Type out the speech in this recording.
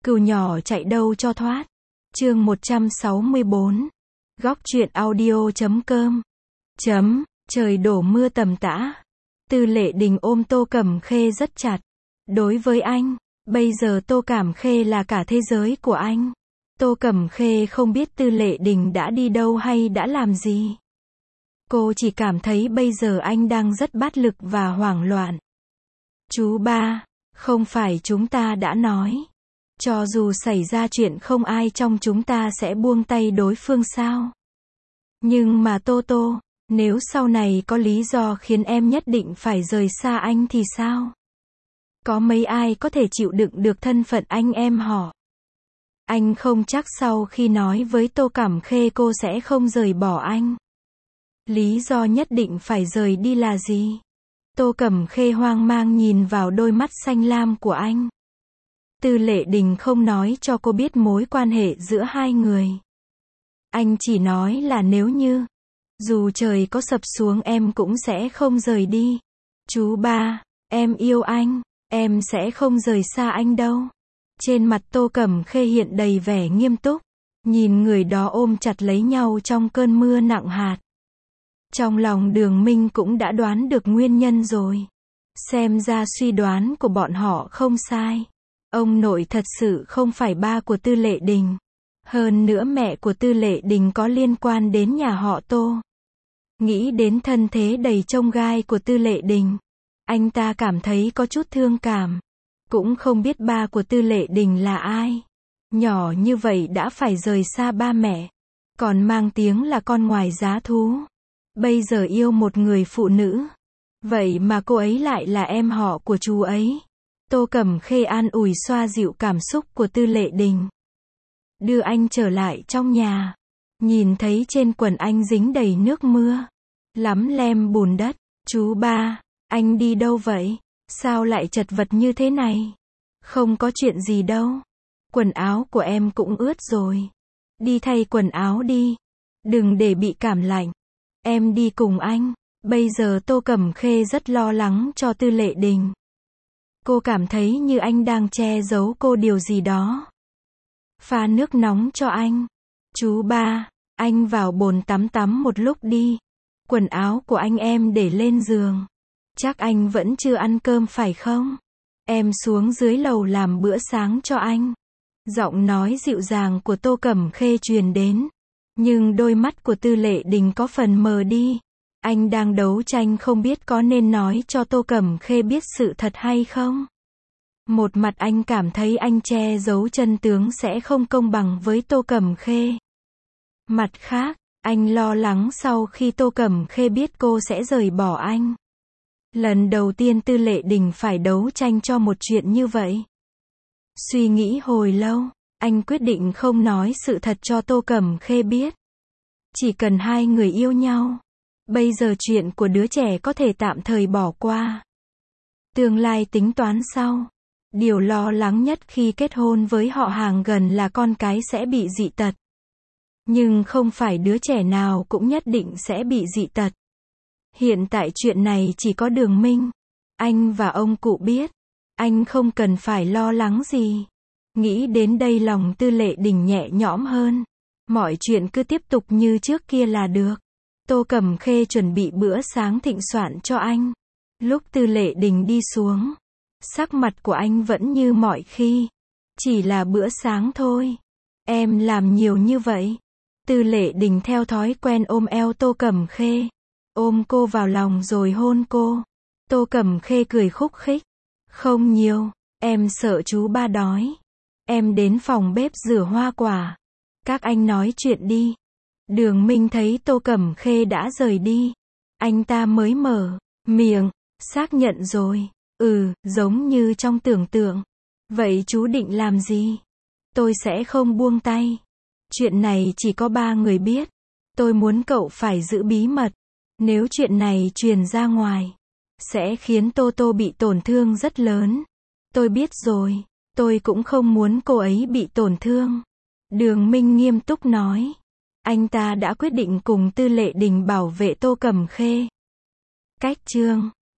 Cừu nhỏ chạy đâu cho thoát. Chương 164. Góc truyện audio.com. Trời đổ mưa tầm tã. Tư Lệ Đình ôm Tô Cẩm Khê rất chặt. Đối với anh, bây giờ Tô Cẩm Khê là cả thế giới của anh. Tô Cẩm Khê không biết Tư Lệ Đình đã đi đâu hay đã làm gì. Cô chỉ cảm thấy bây giờ anh đang rất bất lực và hoảng loạn. Chú ba, không phải chúng ta đã nói, cho dù xảy ra chuyện không ai trong chúng ta sẽ buông tay đối phương sao? Nhưng mà Tô, nếu sau này có lý do khiến em nhất định phải rời xa anh thì sao? Có mấy ai có thể chịu đựng được thân phận anh em họ? Anh không chắc sau khi nói với Tô Cẩm Khê cô sẽ không rời bỏ anh. Lý do nhất định phải rời đi là gì? Tô Cẩm Khê hoang mang nhìn vào đôi mắt xanh lam của anh. Tư Lệ Đình không nói cho cô biết mối quan hệ giữa hai người. Anh chỉ nói là nếu như, dù trời có sập xuống em cũng sẽ không rời đi. Chú ba, em yêu anh, em sẽ không rời xa anh đâu. Trên mặt Tô Cẩm Khê hiện đầy vẻ nghiêm túc, nhìn người đó ôm chặt lấy nhau trong cơn mưa nặng hạt. Trong lòng Đường Minh cũng đã đoán được nguyên nhân rồi. Xem ra suy đoán của bọn họ không sai. Ông nội thật sự không phải ba của Tư Lệ Đình. Hơn nữa mẹ của Tư Lệ Đình có liên quan đến nhà họ Tô. Nghĩ đến thân thế đầy chông gai của Tư Lệ Đình, anh ta cảm thấy có chút thương cảm. Cũng không biết ba của Tư Lệ Đình là ai. Nhỏ như vậy đã phải rời xa ba mẹ. Còn mang tiếng là con ngoài giá thú. Bây giờ yêu một người phụ nữ. Vậy mà cô ấy lại là em họ của chú ấy. Tô Cẩm Khê an ủi xoa dịu cảm xúc của Tư Lệ Đình. Đưa anh trở lại trong nhà. Nhìn thấy trên quần anh dính đầy nước mưa. Lắm lem bùn đất. Chú ba, anh đi đâu vậy? Sao lại chật vật như thế này? Không có chuyện gì đâu. Quần áo của em cũng ướt rồi. Đi thay quần áo đi. Đừng để bị cảm lạnh. Em đi cùng anh. Bây giờ Tô Cẩm Khê rất lo lắng cho Tư Lệ Đình. Cô cảm thấy như anh đang che giấu cô điều gì đó. Pha nước nóng cho anh. Chú ba, anh vào bồn tắm một lúc đi. Quần áo của anh em để lên giường. Chắc anh vẫn chưa ăn cơm phải không? Em xuống dưới lầu làm bữa sáng cho anh. Giọng nói dịu dàng của Tô Cẩm Khê truyền đến. Nhưng đôi mắt của Tư Lệ Đình có phần mờ đi. Anh đang đấu tranh không biết có nên nói cho Tô Cẩm Khê biết sự thật hay không. Một mặt anh cảm thấy anh che giấu chân tướng sẽ không công bằng với Tô Cẩm Khê. Mặt khác, anh lo lắng sau khi Tô Cẩm Khê biết cô sẽ rời bỏ anh. Lần đầu tiên Tư Lệ Đình phải đấu tranh cho một chuyện như vậy. Suy nghĩ hồi lâu, anh quyết định không nói sự thật cho Tô Cẩm Khê biết. Chỉ cần hai người yêu nhau. Bây giờ chuyện của đứa trẻ có thể tạm thời bỏ qua. Tương lai tính toán sau. Điều lo lắng nhất khi kết hôn với họ hàng gần là con cái sẽ bị dị tật. Nhưng không phải đứa trẻ nào cũng nhất định sẽ bị dị tật. Hiện tại chuyện này chỉ có Đường Minh, anh và ông cụ biết. Anh không cần phải lo lắng gì. Nghĩ đến đây lòng Tư Lệ Đình nhẹ nhõm hơn. Mọi chuyện cứ tiếp tục như trước kia là được. Tô Cẩm Khê chuẩn bị bữa sáng thịnh soạn cho anh. Lúc Tư Lệ Đình đi xuống, sắc mặt của anh vẫn như mọi khi. Chỉ là bữa sáng thôi. Em làm nhiều như vậy. Tư Lệ Đình theo thói quen ôm eo Tô Cẩm Khê. Ôm cô vào lòng rồi hôn cô. Tô Cẩm Khê cười khúc khích. Không nhiều, em sợ chú ba đói. Em đến phòng bếp rửa hoa quả. Các anh nói chuyện đi. Đường Minh thấy Tô Cẩm Khê đã rời đi. Anh ta mới mở miệng, xác nhận rồi. Giống như trong tưởng tượng. Vậy chú định làm gì? Tôi sẽ không buông tay. Chuyện này chỉ có ba người biết. Tôi muốn cậu phải giữ bí mật. Nếu chuyện này truyền ra ngoài, sẽ khiến Tô bị tổn thương rất lớn. Tôi biết rồi. Tôi cũng không muốn cô ấy bị tổn thương. Đường Minh nghiêm túc nói. Anh ta đã quyết định cùng Tư Lệ Đình bảo vệ Tô Cẩm Khê. Cách chương